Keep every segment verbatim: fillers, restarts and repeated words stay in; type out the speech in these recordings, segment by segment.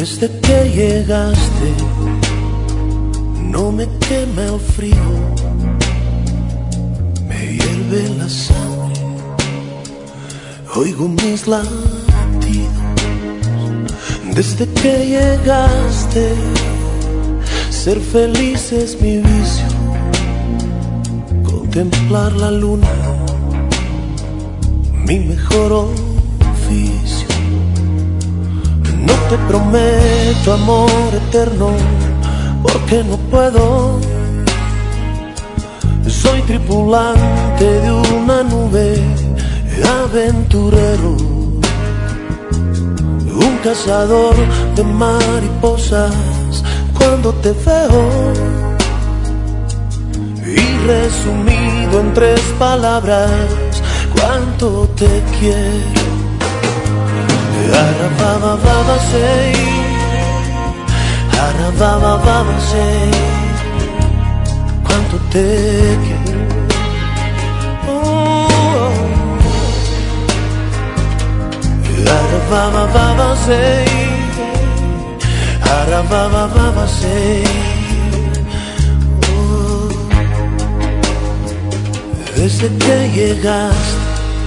Desde que llegaste no me quema el frío, me hierve la sangre, oigo mis latidos. Desde que llegaste, ser feliz es mi vicio, contemplar la luna, mi mejor oficio. No te prometo amor eterno, porque no puedo. Soy tripulante de una nube, aventurero, un cazador de mariposas. Cuando te veo, y resumido en tres palabras, cuánto te quiero. Arababa sei, arababa sei, cuánto te quiero. Oh, arababa sei, arababa sei. Oh, desde que llegaste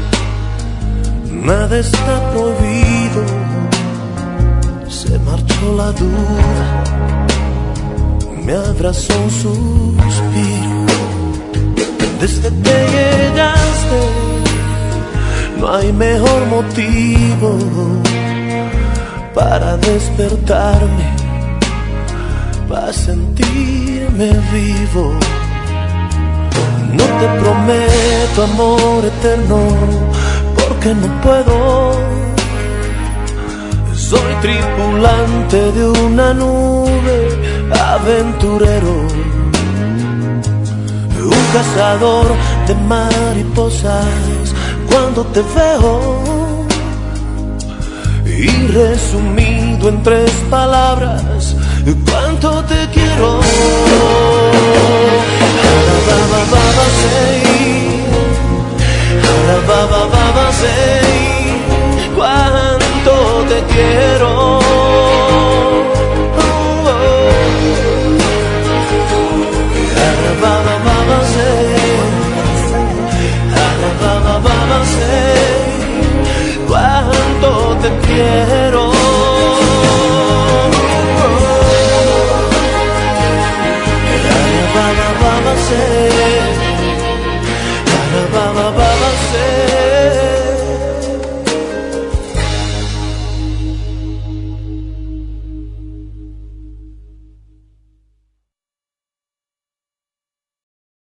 nada está prohibido, se marchó la duda, me abrazó un suspiro. Desde que llegaste no hay mejor motivo para despertarme, para sentirme vivo. No te prometo amor eterno, porque no puedo. Soy tripulante de una nube, aventurero, un cazador de mariposas. Cuando te veo, y resumido en tres palabras, cuánto te quiero. Arababa sei, arababa sei, cuánto te quiero. Arababa sei, arababa sei, cuánto te quiero.